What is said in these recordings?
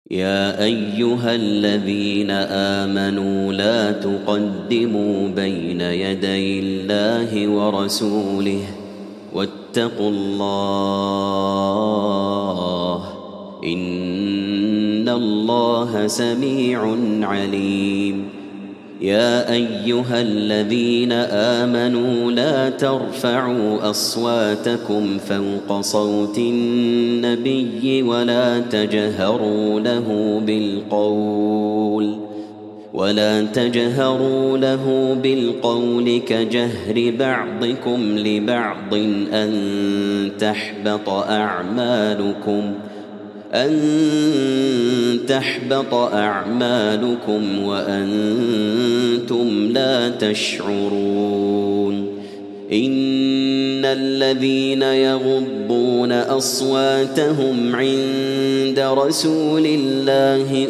يا أيها الذين آمنوا لا تقدموا بين يدي الله ورسوله واتقوا الله إن الله سميع عليم. يا أيها الذين آمنوا لا ترفعوا أصواتكم فوق صوت النبي ولا تجهروا له بالقول كجهر بعضكم لبعض أن تحبط أعمالكم وأنتم لا تشعرون. إن الذين يغضون أصواتهم عند رسول الله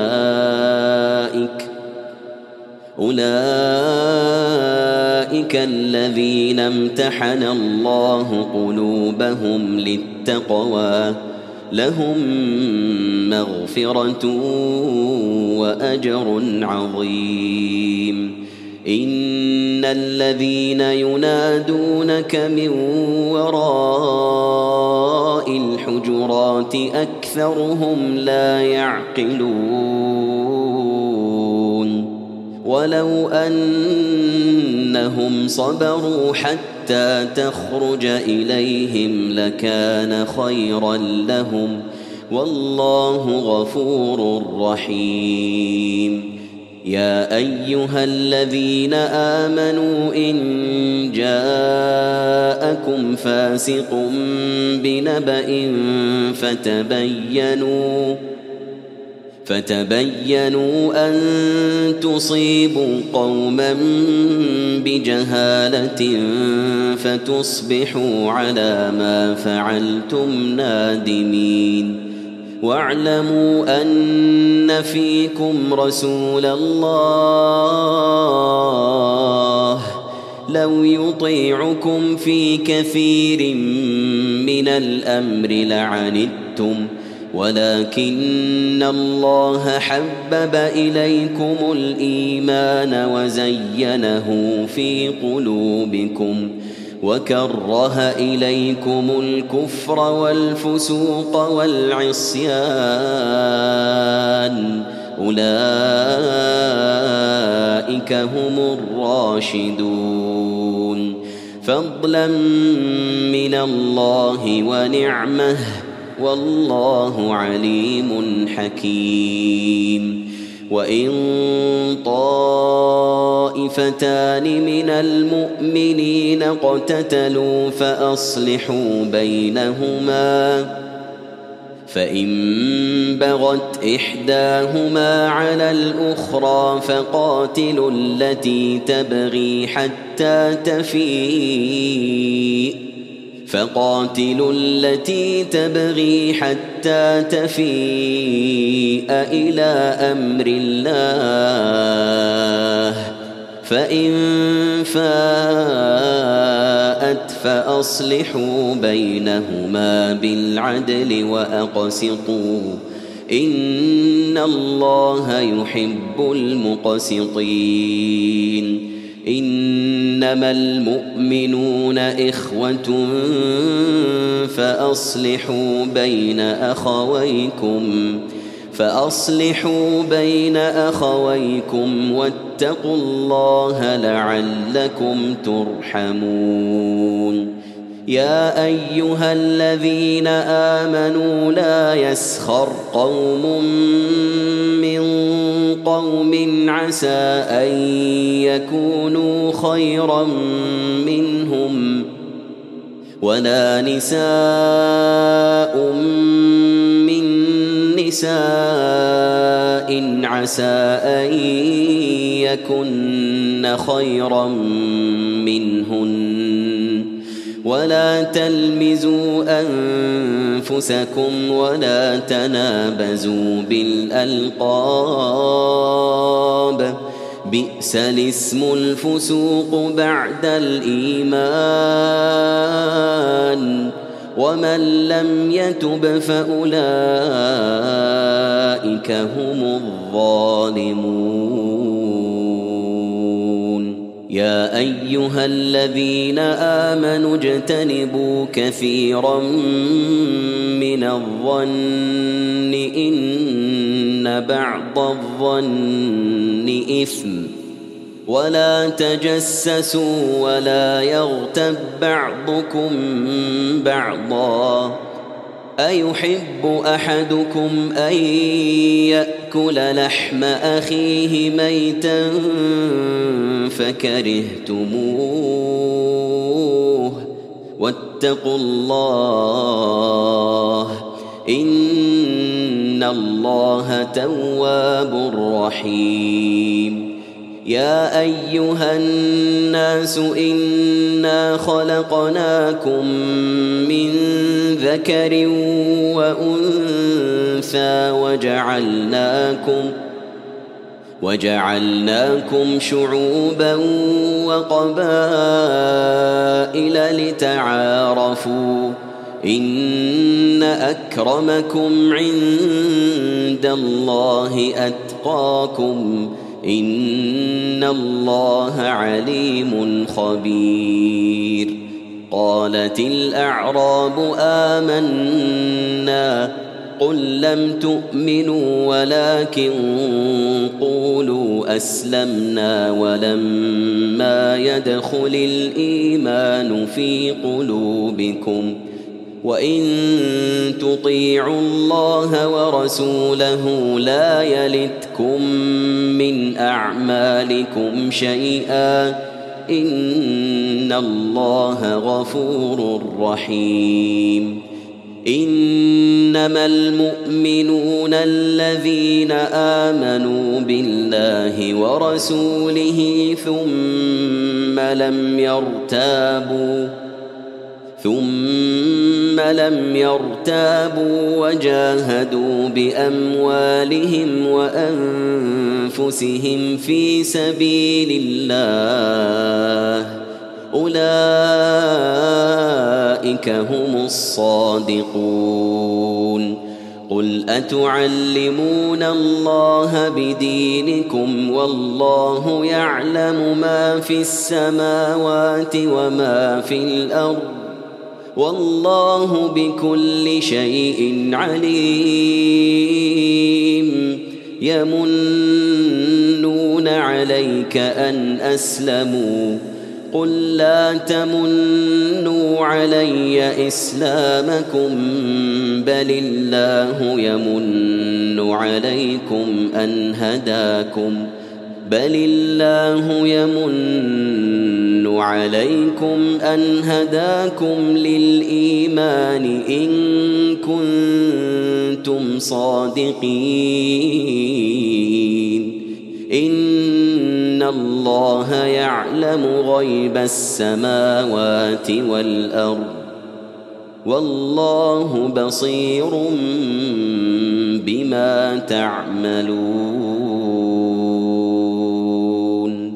أولئك الذين امتحن الله قلوبهم للتقوى لهم مغفرة وأجر عظيم. إن الذين ينادونك من وراء الحجرات أكثرهم لا يعقلون. ولو أنهم صبروا حتى تخرج إليهم لكان خيرا لهم والله غفور رحيم. يا أيها الذين آمنوا إن جاءكم فاسق بنبأ فتبينوا أن تصيبوا قوما بجهالة فتصبحوا على ما فعلتم نادمين. واعلموا أن فيكم رسول الله لو يطيعكم في كثير من الأمر لعنتم ولكن الله حبب إليكم الإيمان وزينه في قلوبكم وكره إليكم الكفر والفسوق والعصيان أولئك هم الراشدون فضلا من الله ونعمه والله عليم حكيم. وإن طائفتان من المؤمنين اقتتلوا فأصلحوا بينهما فإن بغت إحداهما على الأخرى فقاتلوا التي تبغي حتى تفيء إلى أمر الله فإن فاءت فأصلحوا بينهما بالعدل وأقسطوا إن الله يحب المقسطين. إنما المؤمنون إخوة فأصلحوا بين أخويكم واتقوا الله لعلكم ترحمون. يا أيها الذين آمنوا لا يسخر قوم من قوم عسى أن يكونوا خيرا منهم ولا نساء من نساء عسى أن يكن خيرا منهن ولا تلمزوا أنفسكم ولا تنابزوا بالألقاب بئس الاسم الفسوق بعد الإيمان ومن لم يتب فأولئك أولئك هم الظالمون. يا أيها الذين آمنوا اجتنبوا كثيرا من الظن إن بعض الظن إثم ولا تجسسوا ولا يغتب بعضكم بعضا أيحب أحدكم أن يأكل لحم أخيه ميتا فكرهتموه واتقوا الله إن الله تواب رحيم. يا أيها الناس إنا خلقناكم من ذكر وأنثى وجعلناكم شعوبا وقبائل لتعارفوا إن أكرمكم عند الله أتقاكم إن الله عليم خبير. قالت الأعراب آمنا قل لم تؤمنوا ولكن قولوا أسلمنا ولما يدخل الإيمان في قلوبكم وإن تطيعوا الله ورسوله لا يلتكم من أعمالكم شيئا إن الله غفور رحيم. إنما المؤمنون الذين آمنوا بالله ورسوله ثم لم يرتابوا وجاهدوا بأموالهم وأنفسهم في سبيل الله أولئك هم الصادقون. قل أتعلمون الله بدينكم والله يعلم ما في السماوات وما في الأرض والله بكل شيء عليم. يمنون عليك أن أسلموا قل لا تمنوا علي إسلامكم بل الله يمن عليكم أن هداكم للإيمان إن كنتم صادقين. إن الله يعلم غيب السماوات والأرض والله بصير بما تعملون.